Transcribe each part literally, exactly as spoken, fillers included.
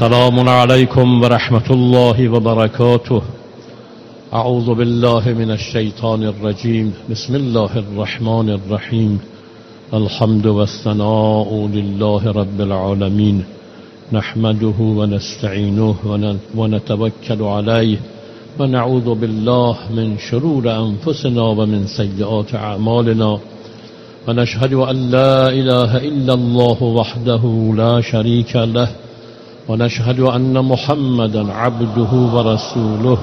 السلام عليكم ورحمة الله وبركاته. أعوذ بالله من الشيطان الرجيم. بسم الله الرحمن الرحيم. الحمد والثناء لله رب العالمين، نحمده ونستعينه ونتوكل عليه ونعوذ بالله من شرور أنفسنا ومن سيئات أعمالنا، ونشهد أن لا إله إلا الله وحده لا شريك له، ونشهد أن محمدا عبده ورسوله،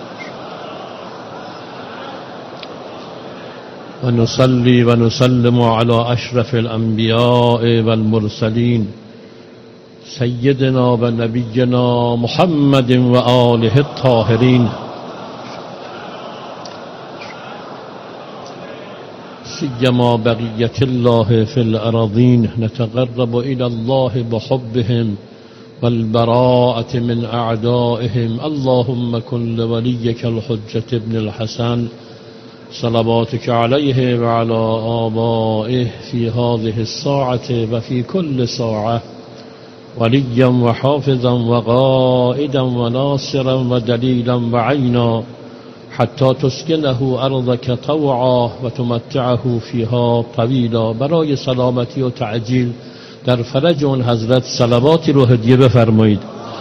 ونصلي ونسلم على أشرف الأنبياء والمرسلين سيدنا ونبينا محمد وآله الطاهرين، سيما بقية الله في الأراضين. نتقرب إلى الله بحبهم والبراءة من أعدائهم. اللهم كن لوليك الحجة ابن الحسن صلواتك عليه وعلى آبائه في هذه الساعة وفي كل ساعة وليا وحافظا وقائدا وناصرا ودليلا وعينا، حتى تسكنه أرضك طوعا وتمتعه فيها طويلا. برای سلامتی و تعجیل در فرج اون حضرت صلواتی رو هدیه بفرمایید.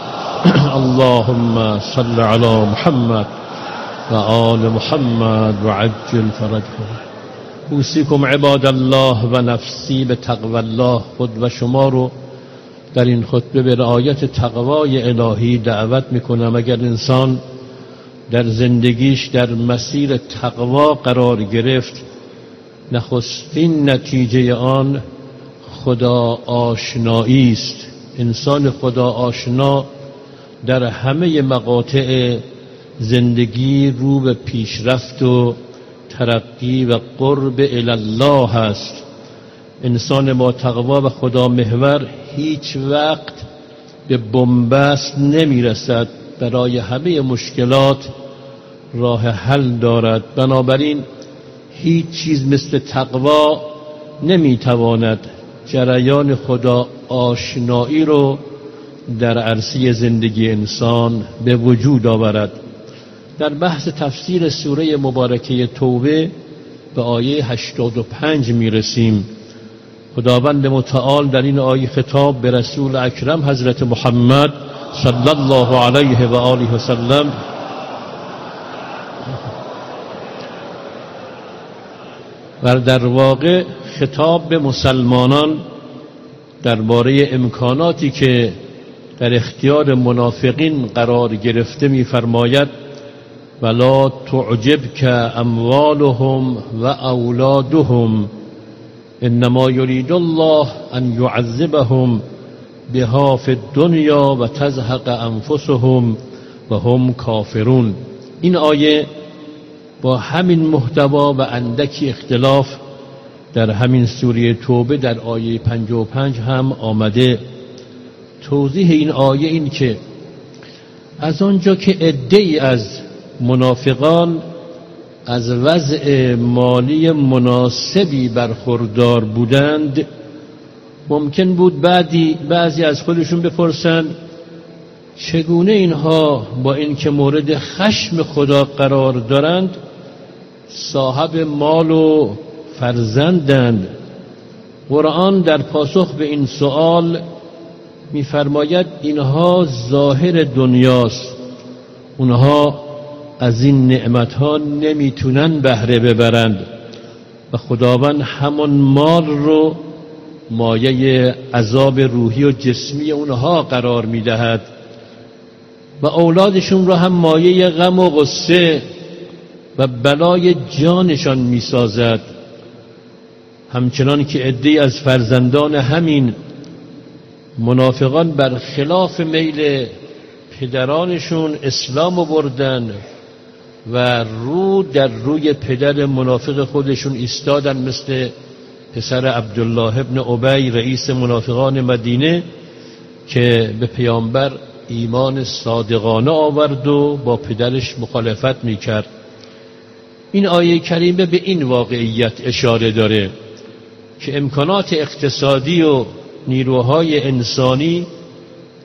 اللهم صل علی محمد و آل محمد و عجل فرجهم. اوصیکم عباد الله و نفسی به تقوی الله. خود و شما رو در این خطبه به رعایت تقوای الهی دعوت میکنم. اگر انسان در زندگیش در مسیر تقوا قرار گرفت، نخستین نتیجه آن خدا آشنایی است. انسان خدا آشنا در همه مقاطع زندگی رو به پیشرفت و ترقی و قرب الی الله است. انسان با تقوا و خدا محور هیچ وقت به بنبست نمیرسد، برای همه مشکلات راه حل دارد. بنابراین هیچ چیز مثل تقوا نمیتواند جریان خدا آشنایی رو در عرصه زندگی انسان به وجود آورد. در بحث تفسیر سوره مبارکه توبه به آیه هشتاد و پنج میرسیم. خداوند متعال در این آیه خطاب به رسول اکرم حضرت محمد صلی الله علیه و آله و سلم و در واقع خطاب به مسلمانان درباره امکاناتی که در اختیار منافقین قرار گرفته می‌فرماید: ولا تعجبک اموالهم و اولادهم انما یرید الله ان یعذبهم بها فی الدنیا و تزهق انفسهم و هم کافرون. این آیه با همین محتوا و اندکی اختلاف در همین سوره توبه در آیه پنجاه و پنج هم آمده. توضیح این آیه این که از آنجا که عده‌ای از منافقان از وضع مالی مناسبی برخوردار بودند، ممکن بود بعدی بعضی از خودشون بپرسن چگونه اینها با اینکه مورد خشم خدا قرار دارند صاحب مال و فرزندند. قرآن در پاسخ به این سوال می‌فرماید اینها ظاهر دنیاست، اونها از این نعمتها نمیتونن بهره ببرند و خداوند همون مال رو مایه عذاب روحی و جسمی اونها قرار میدهد و اولادشون رو هم مایه غم و غصه و بلای جانشان میسازد. همچنان که عده‌ای از فرزندان همین منافقان برخلاف میل پدرانشون اسلام آوردن و رو در روی پدر منافق خودشون ایستادن، مثل پسر عبدالله ابن ابی رئیس منافقان مدینه که به پیامبر ایمان صادقانه آورد و با پدرش مخالفت میکرد. این آیه کریمه به این واقعیت اشاره داره که امکانات اقتصادی و نیروهای انسانی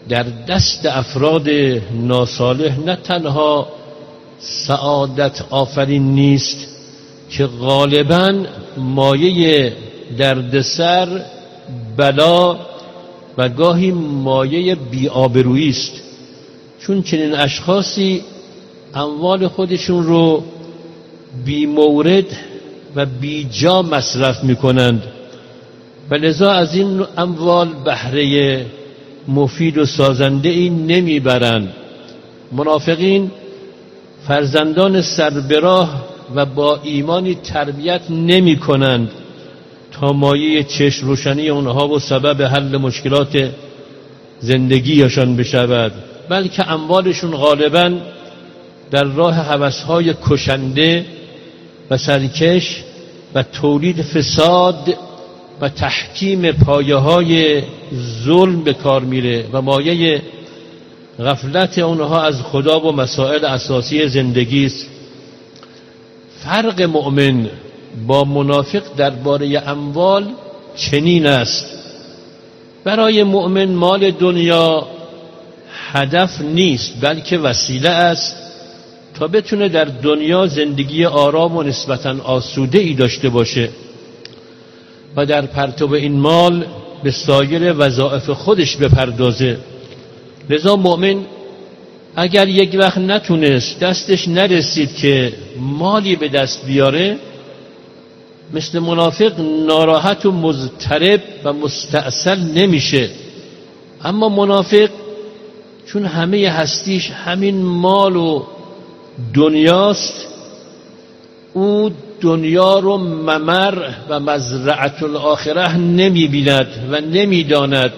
در دست افراد ناصالح نه تنها سعادت آفرین نیست که غالباً مایه دردسر، بلا و گاهی مایه بی‌آبرویی است، چون چنین اشخاصی اموال خودشون رو بی مورد و بی جا مصرف می کنند و لذا از این اموال بهره مفید و سازنده ای نمی برند. منافقین فرزندان سربراه و با ایمانی تربیت نمی کنند تا مایه چشم روشنی اونها و سبب حل مشکلات زندگیشان بشود، بلکه اموالشون غالباً در راه هوس‌های کشنده و سرکش و تولید فساد و تحکیم پایه‌های ظلم به کار میره و مایه غفلت اونها از خدا و مسائل اساسی زندگی است. فرق مؤمن با منافق درباره اموال چنین است: برای مؤمن مال دنیا هدف نیست بلکه وسیله است تا بتونه در دنیا زندگی آرام و نسبتاً آسوده ای داشته باشه و در پرتو این مال به سایر وظایف خودش بپردازه. لذا مؤمن اگر یک وقت نتونست، دستش نرسید که مالی به دست بیاره، مثل منافق ناراحت و مضطرب و مستأصل نمیشه. اما منافق چون همه هستیش همین مال و دنیاست، او دنیا رو ممر و مزرعة الاخره نمی بیند و نمی داند.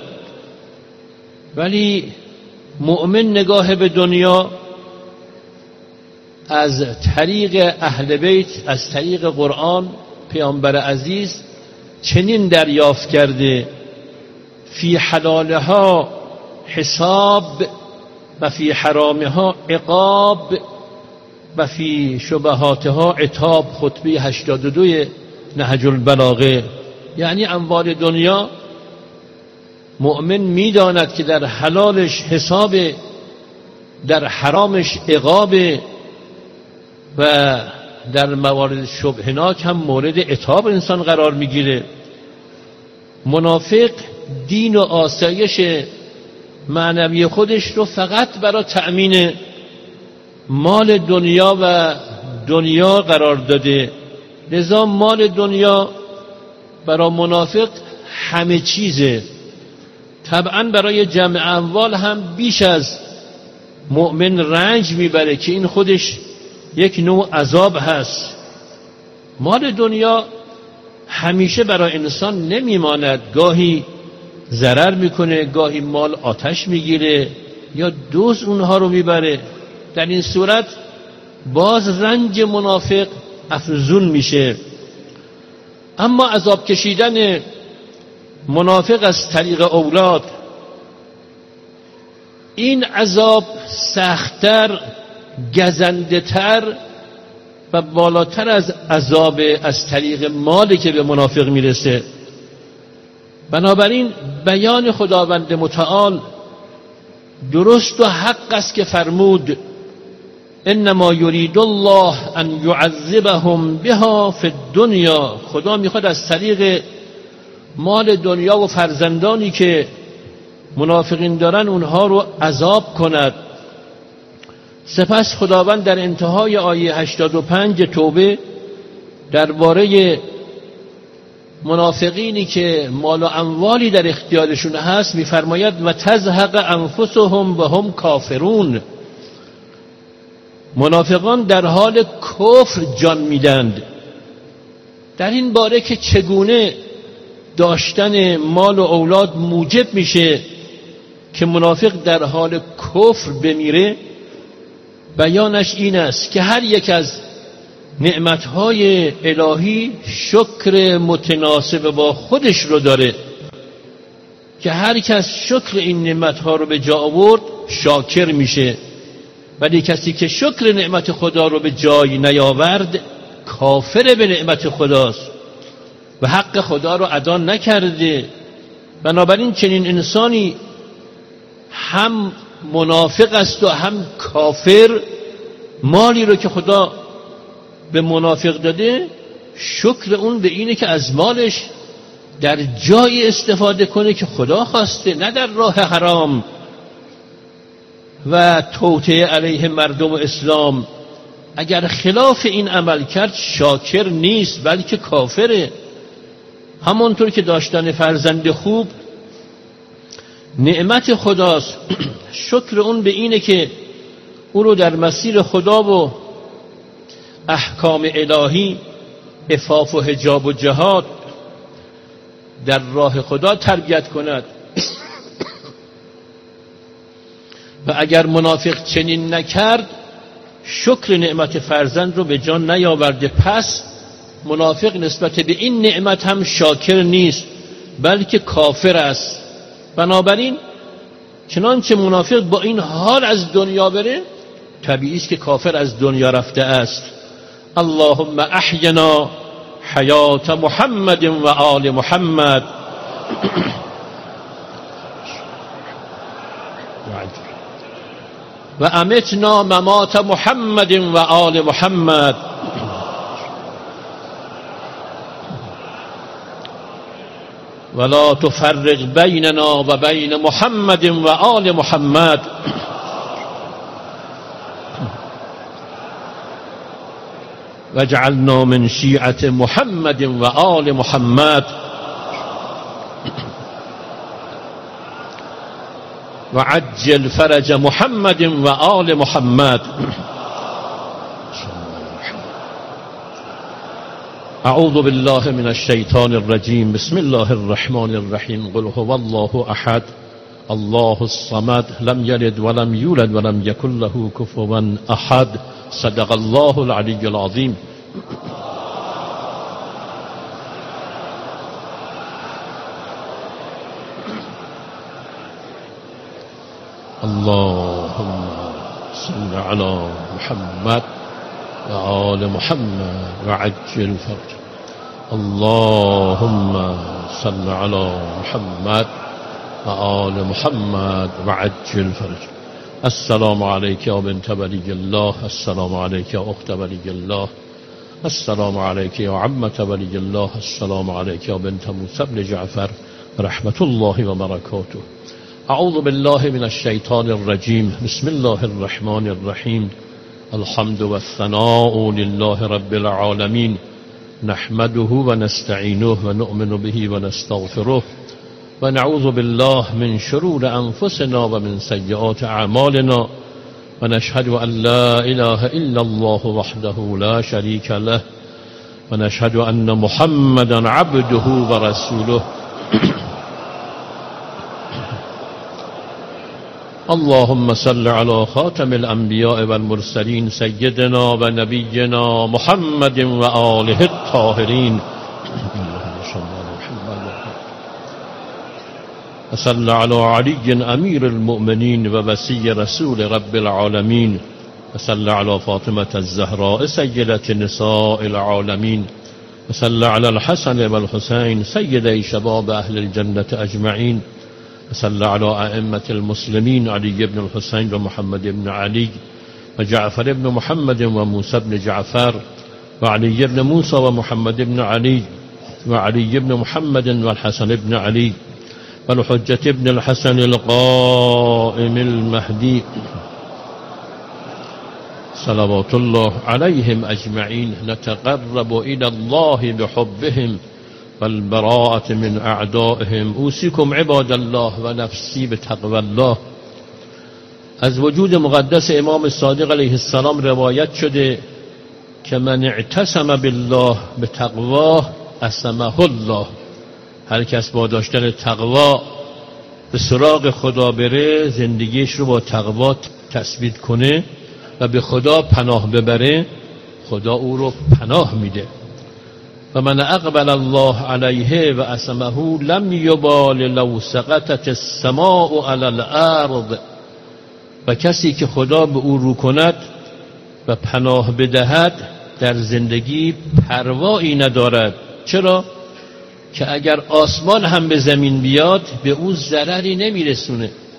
ولی مؤمن نگاه به دنیا از طریق اهل بیت، از طریق قرآن، پیامبر عزیز چنین دریافت کرده: فی حلالها حساب و فی حرامها عقاب و فی شبهاتها عتاب. خطبه هشتاد و دو نهج البلاغه. یعنی اموال دنیا مؤمن میداند که در حلالش حساب، در حرامش عقاب و در موارد شبهناک هم مورد عتاب انسان قرار میگیره. منافق دین و آسایش معنوی خودش رو فقط برای تأمین مال دنیا و دنیا قرار داده. لذا مال دنیا برای منافق همه چیزه. طبعا برای جمع اموال هم بیش از مؤمن رنج میبره که این خودش یک نوع عذاب هست. مال دنیا همیشه برای انسان نمیماند، گاهی ضرر میکنه، گاهی مال آتش میگیره یا دوز اونها رو میبره. در این صورت باز رنج منافق افزون میشه. اما عذاب کشیدن منافق از طریق اولاد، این عذاب سخت‌تر، گزنده‌تر و بالاتر از عذاب از طریق مالی که به منافق میرسه. بنابراین بیان خداوند متعال درست و حق است که فرمود: انما یرید الله ان یعذبهم بها فی الدنیا. خدا میخواد از طریق مال دنیا و فرزندانی که منافقین دارن اونها رو عذاب کند. سپس خداوند در انتهای آیه هشتاد و پنج توبه درباره منافقینی که مال و اموالی در اختیارشون هست میفرماید: و تزهق انفسهم و هم کافرون. منافقان در حال کفر جان میدند. در این باره که چگونه داشتن مال و اولاد موجب میشه که منافق در حال کفر بمیره، بیانش این است که هر یک از نعمتهای الهی شکر متناسب با خودش رو داره که هر کس شکر این نعمتها رو به جا آورد شاکر میشه، ولی کسی که شکر نعمت خدا رو به جای نیاورد کافر به نعمت خداست و حق خدا رو ادا نکرده. بنابراین چنین انسانی هم منافق است و هم کافر. مالی رو که خدا به منافق داده، شکر اون به اینه که از مالش در جایی استفاده کنه که خدا خواسته، نه در راه حرام و توطئه علیه مردم و اسلام. اگر خلاف این عمل کرد شاکر نیست بلکه کافره. همونطور که داشتن فرزند خوب نعمت خداست، شکر اون به اینه که او رو در مسیر خدا و احکام الهی، عفاف و حجاب و جهاد در راه خدا تربیت کند. و اگر منافق چنین نکرد شکر نعمت فرزند رو به جان نیاورده، پس منافق نسبت به این نعمت هم شاکر نیست بلکه کافر است. بنابراین چنانچه منافق با این حال از دنیا بره، طبیعی است که کافر از دنیا رفته است. اللهم احینا حیات محمد و آل محمد و امتنا ممات محمد و آل محمد ولا تفرق بیننا و بین محمد و آل محمد واجعلنا من شیعة محمد و آل محمد وعجل فرج محمد و آل محمد. اعوذ بالله من الشیطان الرجیم. بسم الله الرحمن الرحیم. قل هو الله احد الله الصمد لم یلد ولم یولد ولم یکن له کفوا احد. صدق الله العلی العظیم. اللهم صل على محمد و آل محمد و عجل فرج. اللهم صل على محمد و آل محمد و عجل فرج. السلام عليك يا بنت ولي الله. السلام عليك يا أخت ولي الله. السلام عليك يا عمة ولي الله. السلام عليك يا بنت موسى بن جعفر رحمة الله وبركاته. اعوذ بالله من الشیطان الرجیم. بسم الله الرحمن الرحیم. الحمد والثناء لله رب العالمين نحمده ونستعينه ونؤمن به ونستغفره ونعوذ بالله من شرور أنفسنا ومن سيئات أعمالنا ونشهد أن لا إله إلا الله وحده لا شريك له ونشهد أن محمدا عبده ورسوله. اللهم صل على خاتم الأنبياء والمرسلين سيدنا ونبينا محمد وآله الطاهرين وصل على علي أمير المؤمنين ووصي رسول رب العالمين وصل على فاطمة الزهراء سيدة نساء العالمين وصل على الحسن والحسين سيدي شباب أهل الجنة أجمعين وصل على أئمة المسلمين علي بن الحسين ومحمد بن علي وجعفر بن محمد وموسى بن جعفر وعلي بن موسى ومحمد بن علي وعلي بن محمد والحسن بن علي والحجة بن الحسن القائم المهدي صلوات الله عليهم أجمعين. نتقرب إلى الله بحبهم والبراءة من أعدائهم. أوصيكم عباد الله و نفسی بتقوى الله. از وجود مقدس امام صادق علیه السلام روایت شده که من اعتصم بالله بتقواه عصمه الله. هر کس با داشتن تقوا به سراغ خدا بره، زندگیش رو با تقوا تثبیت کنه و به خدا پناه ببره، خدا او رو پناه میده. و من اقبل الله علیه و عصمه لم یبال لو سقطت السماء علی الارض. و کسی که خدا به او رو کند و پناه بدهد در زندگی پروایی ندارد. چرا؟ که اگر آسمان هم به زمین بیاد به او ضرری نمیرسونه.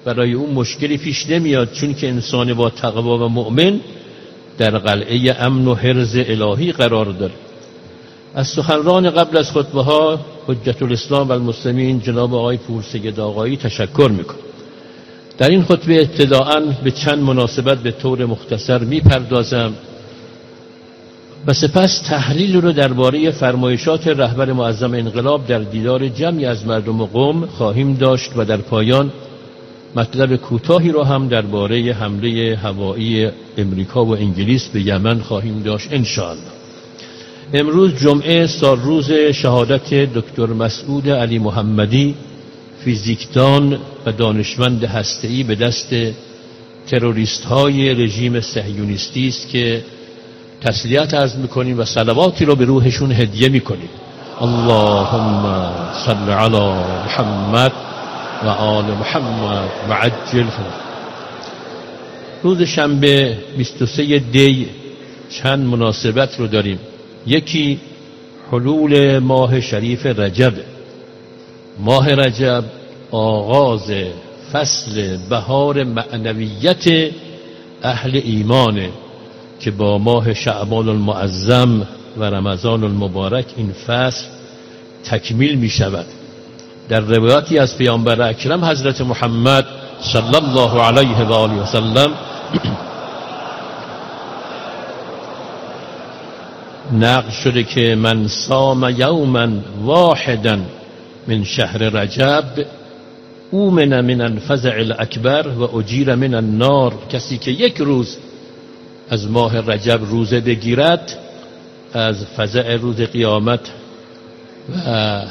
برای اون مشکلی پیش نمیاد، چون که انسان با تقوا و مؤمن در قلعه امن و حرز الهی قرار داره. از سخنران قبل از خطبه ها حجت الاسلام و المسلمین جناب آقای پورسید آقایی تشکر میکنم. در این خطبه ابتداءً به چند مناسبت به طور مختصر میپردازم و سپس تحلیل رو درباره فرمایشات رهبر معظم انقلاب در دیدار جمعی از مردم قم خواهیم داشت و در پایان مطلب کوتاهی رو هم درباره حمله هوایی امریکا و انگلیس به یمن خواهیم داشت انشاءالله. امروز جمعه سالروز شهادت دکتر مسعود علی محمدی، فیزیکدان و دانشمند هسته‌ای به دست تروریست های رژیم صهیونیستی است که تسلیت عرض میکنیم و صلواتی رو به روحشون هدیه میکنیم. اللهم صل علی محمد و آل محمد و عجل فرج. روز شنبه بیست و سه دی چند مناسبت رو داریم. یکی حلول ماه شریف رجب. ماه رجب آغاز فصل بهار معنویت اهل ایمانه که با ماه شعبان المعظم و رمضان المبارک این فصل تکمیل می شود. در روایتی از پیامبر اکرم حضرت محمد صلی الله علیه و آله و سلم نقل شده که من صام یوما واحدا من شهر رجب اومن من الفزع الاکبر و اجیر من النار. کسی که یک روز از ماه رجب روزه بگیرد از فزع روز قیامت و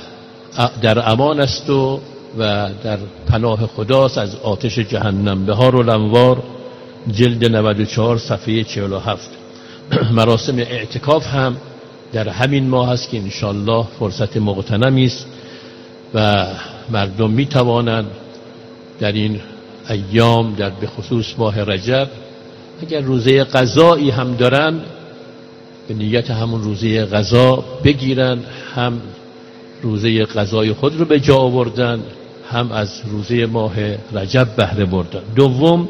در امان است و و در پناه خداست از آتش جهنم. بهار الانوار جلد نود و چهار صفحه چهل و هفت. مراسم اعتکاف هم در همین ماه است که انشالله فرصت مغتنمی است و مردم می توانند در این ایام در به خصوص ماه رجب اگر روزه قضایی هم دارن به نیت همون روزه قضا بگیرن، هم روزه قضای خود رو به جا آوردن، هم از روزه ماه رجب بهره بردن. دوم،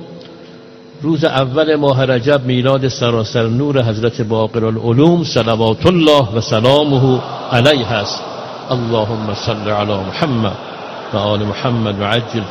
روز اول ماه رجب میلاد سراسر نور حضرت باقر العلوم صلوات الله و سلامه علیه است. اللهم صل علی محمد و آل محمد و عجل.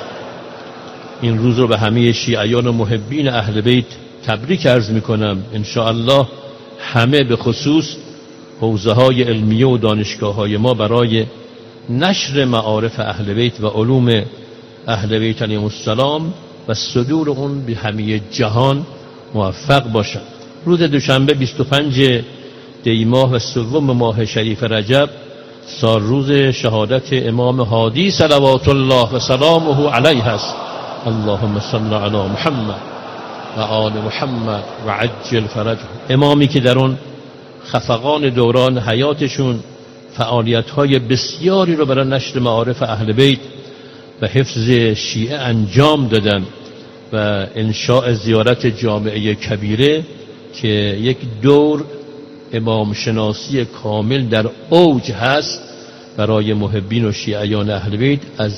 این روز رو به همه شیعیان و محبین اهل بیت تبریک عرض میکنم. انشاءالله همه به خصوص حوزه های علمیه و دانشگاه های ما برای نشر معارف اهل بیت و علوم اهل بیت علیهم السلام و صدور اون به همه جهان موفق باشند. روز دوشنبه بیست و پنج دی ماه و سوم ماه شریف رجب سال روز شهادت امام هادی صلوات الله و سلامه علیه است. اللهم صل علی محمد و آل محمد و عجل فرجه. امامی که در اون خفقان دوران حیاتشون فعالیت‌های بسیاری رو برای نشر معارف اهل بیت و حفظ شیعه انجام دادن و انشاء زیارت جامعه کبیره که یک دور امام شناسی کامل در اوج هست برای محبین و شیعیان اهل بیت از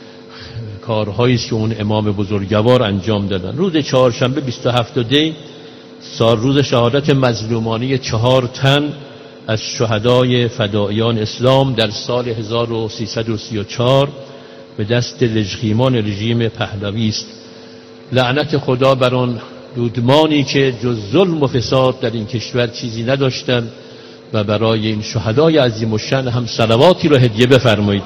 کارهایی است که اون امام بزرگوار انجام دادن. روز چهارشنبه بیست و هفت دی سال روز شهادت مظلومانی چهار تن از شهدای فدایان اسلام در سال هزار و سیصد و سی و چهار به دست لژخیمان رژیم پهلوی است. لعنت خدا بر آن دودمانی که جز ظلم و فساد در این کشور چیزی نداشتند و برای این شهدای عظیم الشأن هم صلواتی رو هدیه بفرمایید.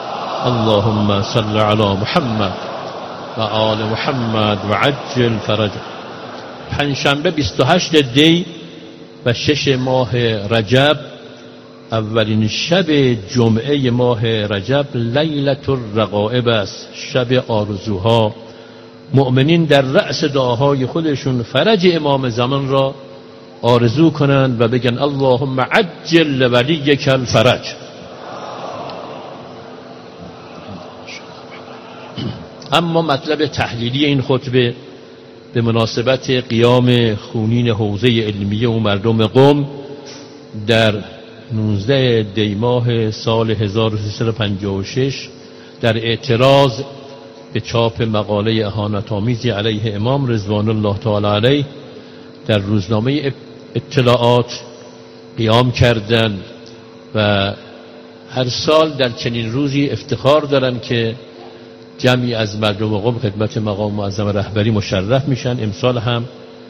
اللهم صل علی محمد و آل محمد و عجل فرجه. پنجشنبه بیست و هشت دی و شش ماه رجب اولین شب جمعه ماه رجب لیلة الرغائب است، شب آرزوها. مؤمنین در رأس دعاهای خودشون فرج امام زمان را آرزو کنند و بگن اللهم عجل ولیک الفرج. اما مطلب تحلیلی این خطبه به مناسبت قیام خونین حوزه علمیه و مردم قم در نوزده دی ماه سال هزار و سیصد و پنجاه و شش در اعتراض به چاپ مقاله اهانت‌آمیزی علیه امام رضوان الله تعالی علیه در روزنامه اطلاعات قیام کردند و هر سال در چنین روزی افتخار دارند که جمعی از مردم قم خدمت مقام معظم رهبری مشرف میشن. امسال هم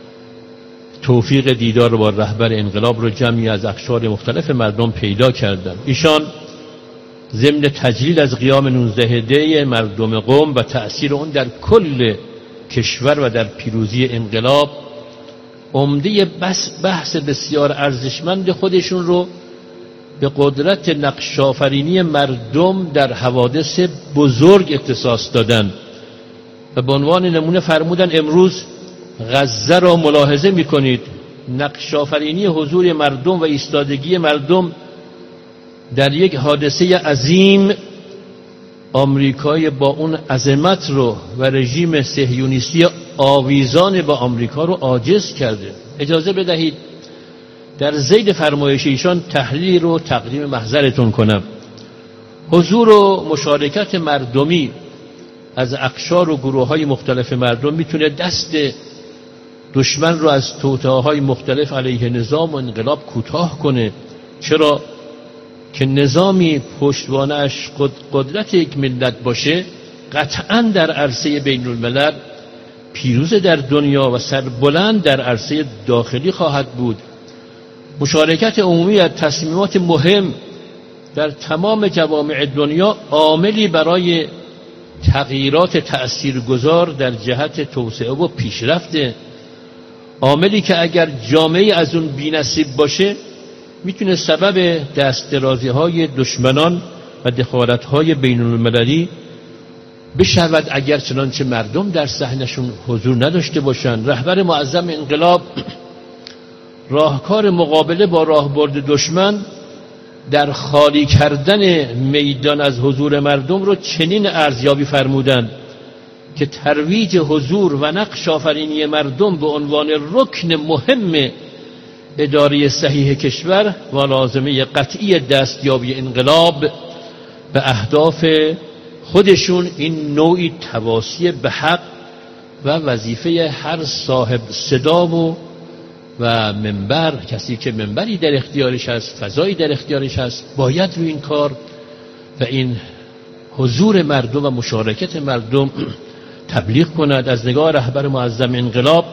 توفیق دیدار با رهبر انقلاب رو جمعی از اقشار مختلف مردم پیدا کردند. ایشان ضمن تجلیل از قیام نوزده دی مردم قم و تأثیر اون در کل کشور و در پیروزی انقلاب، عمده بحث بسیار ارزشمند خودشون رو به قدرت نقش آفرینی مردم در حوادث بزرگ اختصاص دادن و به عنوان نمونه فرمودن امروز غزه را ملاحظه میکنید، نقش آفرینی حضور مردم و ایستادگی مردم در یک حادثه عظیم آمریکای با اون عظمت رو و رژیم صهیونیستی آویزان با آمریکا رو عاجز کرده. اجازه بدهید در ذیل فرمایش ایشان تحلیل رو تقدیم محضرتون کنم. حضور و مشارکت مردمی از اقشار و گروه های مختلف مردم میتونه دست دشمن رو از توطئه‌های مختلف علیه نظام و انقلاب کوتاه کنه. چرا؟ که نظامی پشتوانه‌اش قدرت یک ملت باشه قطعاً در عرصه بین الملل پیروز در دنیا و سربلند در عرصه داخلی خواهد بود. مشارکت عمومی از تصمیمات مهم در تمام جوامع دنیا عاملی برای تغییرات تأثیرگذار در جهت توسعه و پیشرفت، عاملی که اگر جامعه از اون بی‌نصیب باشه میتونه سبب دست درازی های دشمنان و دخالت های بین المللی بشود اگر چنانچه مردم در صحنشون حضور نداشته باشند. رهبر معظم انقلاب راهکار مقابله با راهبرد دشمن در خالی کردن میدان از حضور مردم رو چنین ارزیابی فرمودند که ترویج حضور و نقش آفرینی مردم به عنوان رکن مهم اداره صحیح کشور و لازمه قطعی دستیابی انقلاب به اهداف خودشون این نوعی تواصی به حق و وظیفه هر صاحب صدا و و منبر، کسی که منبری در اختیارش هست، فضایی در اختیارش هست، باید روی این کار و این حضور مردم و مشارکت مردم تبلیغ کند. از نگاه رهبر معظم انقلاب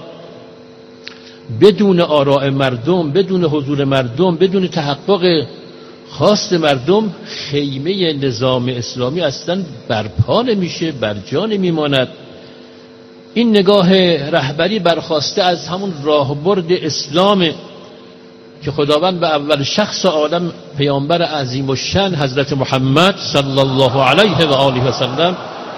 بدون آراء مردم، بدون حضور مردم، بدون تحقق خواست مردم خیمه نظام اسلامی اصلا برپا نمیشه، برجا نمیماند. این نگاه رهبری برخواسته از همون راهبرد اسلام که خداوند به اول شخص عالم پیامبر عظیم الشأن حضرت محمد صلی الله علیه و آله و سلم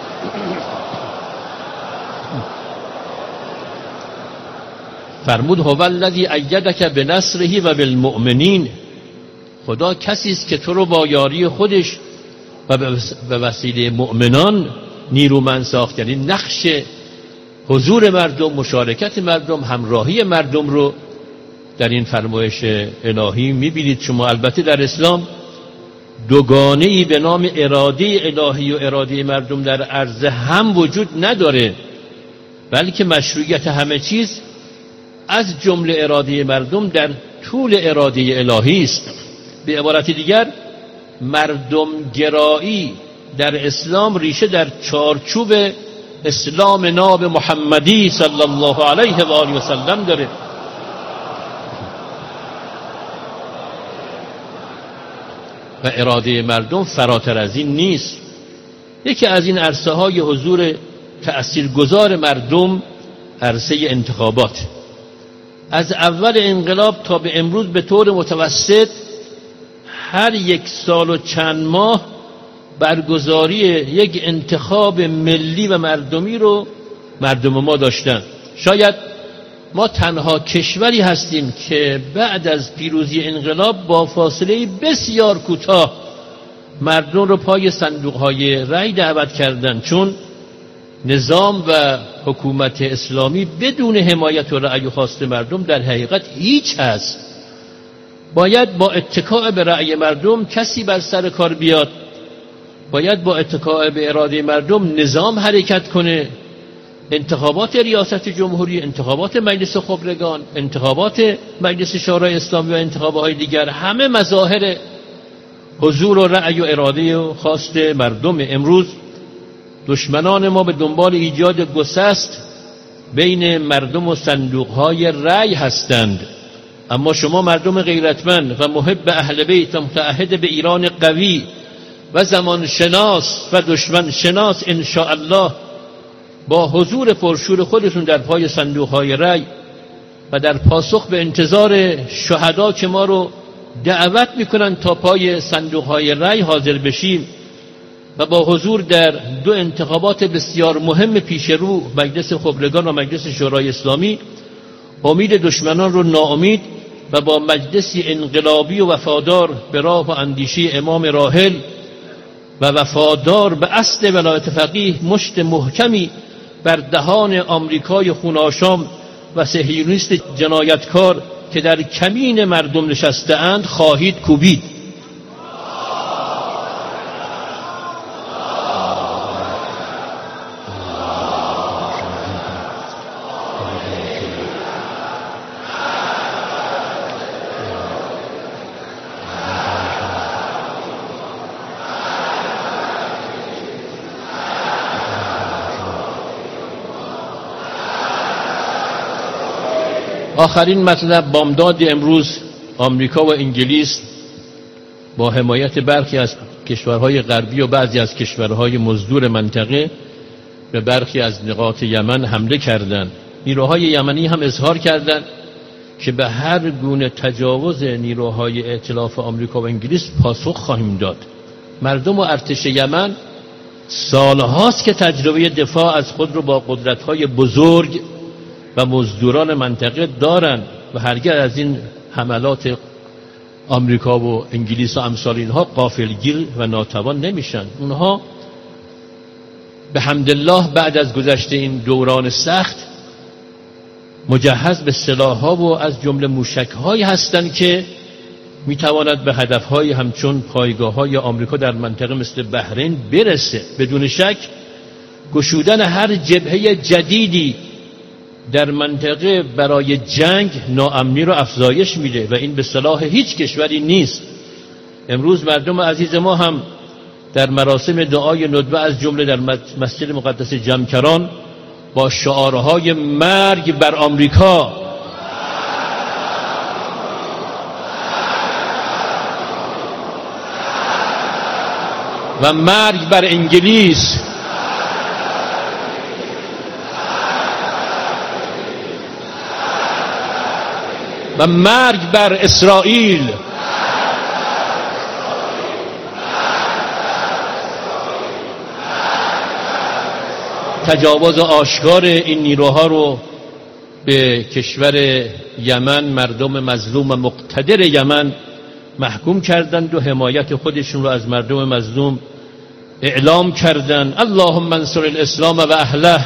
فرمود هو الذی ایدک بنصره و بالمؤمنین. خدا کسی است که تو رو با یاری خودش و به وسیله مؤمنان نیرومند ساخت. یعنی نقش حضور مردم، مشارکت مردم، همراهی مردم رو در این فرمایش الهی میبینید شما. البته در اسلام دوگانه‌ای به نام اراده الهی و اراده مردم در عرض هم وجود نداره، بلکه مشروعیت همه چیز از جمله اراده مردم در طول اراده الهی است. به عبارت دیگر مردم گرایی در اسلام ریشه در چارچوب اسلام ناب محمدی صلی الله علیه و آله و سلم داره. و اراده مردم فراتر از این نیست. یکی از این عرصه های حضور تأثیرگذار مردم عرصه انتخابات. از اول انقلاب تا به امروز به طور متوسط هر یک سال و چند ماه برگزاری یک انتخاب ملی و مردمی رو مردم ما داشتن. شاید ما تنها کشوری هستیم که بعد از پیروزی انقلاب با فاصله بسیار کوتاه مردم رو پای صندوق‌های رأی دعوت کردن، چون نظام و حکومت اسلامی بدون حمایت و رأی و خواست مردم در حقیقت هیچ هست. باید با اتکاء به رأی مردم کسی بر سر کار بیاد باید با اتکاء به اراده مردم نظام حرکت کنه. انتخابات ریاست جمهوری، انتخابات مجلس خبرگان، انتخابات مجلس شورای اسلامی و انتخابات دیگر، همه مظاهر حضور و رأی و اراده و خواست مردم. امروز دشمنان ما به دنبال ایجاد گسست بین مردم و صندوقهای رأی هستند، اما شما مردم غیرتمند و محب اهل بیت و متعهد به ایران قوی و زمان شناس و دشمن شناس ان شاء الله با حضور پرشور خودتون در پای صندوقهای رأی و در پاسخ به انتظار شهدا که ما رو دعوت میکنن تا پای صندوقهای رأی حاضر بشیم و با حضور در دو انتخابات بسیار مهم پیش رو، مجلس خبرگان و مجلس شورای اسلامی، امید دشمنان رو ناامید و با مجلسی انقلابی و وفادار به راه و اندیشه امام راحل و وفادار به اصل ولایت فقیه مشت محکمی بر دهان آمریکای خوناشام و صهیونیست جنایتکار که در کمین مردم نشسته اند خواهید کوبید. آخرین مطلب، بامداد امروز آمریکا و انگلیس با حمایت برخی از کشورهای غربی و بعضی از کشورهای مزدور منطقه به برخی از نقاط یمن حمله کردند. نیروهای یمنی هم اظهار کردند که به هر گونه تجاوز نیروهای ائتلاف آمریکا و انگلیس پاسخ خواهیم داد. مردم و ارتش یمن سالهاست که تجربه دفاع از خود رو با قدرت‌های بزرگ و مزدوران منطقه دارند و هرگز از این حملات آمریکا و انگلیس و امثال اینها غافلگیر و ناتوان نمیشن. اونها به حمدالله بعد از گذشته این دوران سخت مجهز به سلاح‌ها و از جمله موشک‌هایی هستند که میتواند به هدف‌های همچون پایگاه‌های آمریکا در منطقه مثل بحرین برسه. بدون شک گشودن هر جبهه جدیدی در منطقه برای جنگ ناامنی رو افزایش میده و این به صلاح هیچ کشوری نیست. امروز مردم عزیز ما هم در مراسم دعای ندبه از جمله در مسجد مقدس جمکران با شعارهای مرگ بر آمریکا و مرگ بر انگلیس و مرگ بر اسرائیل تجاوز آشکار این نیروها رو به کشور یمن، مردم مظلوم و مقتدر یمن محکوم کردند و حمایت خودشون رو از مردم مظلوم اعلام کردند. اللهم انصر الاسلام و اهله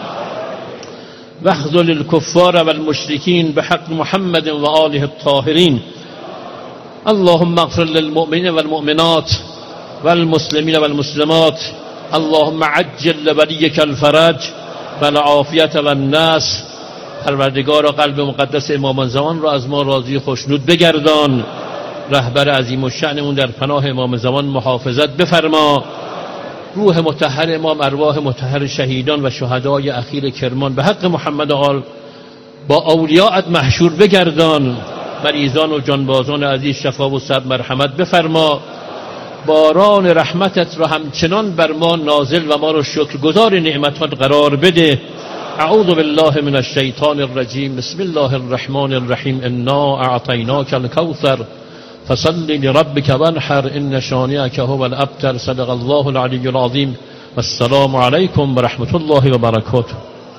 واخذل الكفار والمشركين بحق محمد وآله الطاهرين. اللهم اغفر للمؤمنين والمؤمنات والمسلمين والمسلمات. اللهم عجل لوليك الفرج والعافية والناس. پروردگار قلب مقدس امام زمان را از ما راضی خوشنود بگردان. رهبر عظیم الشأنمون در پناه امام زمان محافظت بفرما. روح مطهر امام، ارواح مطهر شهیدان و شهدای اخیر کرمان به حق محمد آل با اولیاءت محشور بگردان. مریضان و جانبازان عزیز شفا و صبر مرحمت بفرما. باران رحمتت را همچنان بر ما نازل و ما را شکرگزار نعمتات قرار بده. اعوذ بالله من الشیطان الرجیم. بسم الله الرحمن الرحیم. انا اعطیناک الکوثر فصل لربك وانحر ان شانئك هو الابتر. صدق الله العلی العظیم. والسلام علیکم و رحمت الله و برکاته.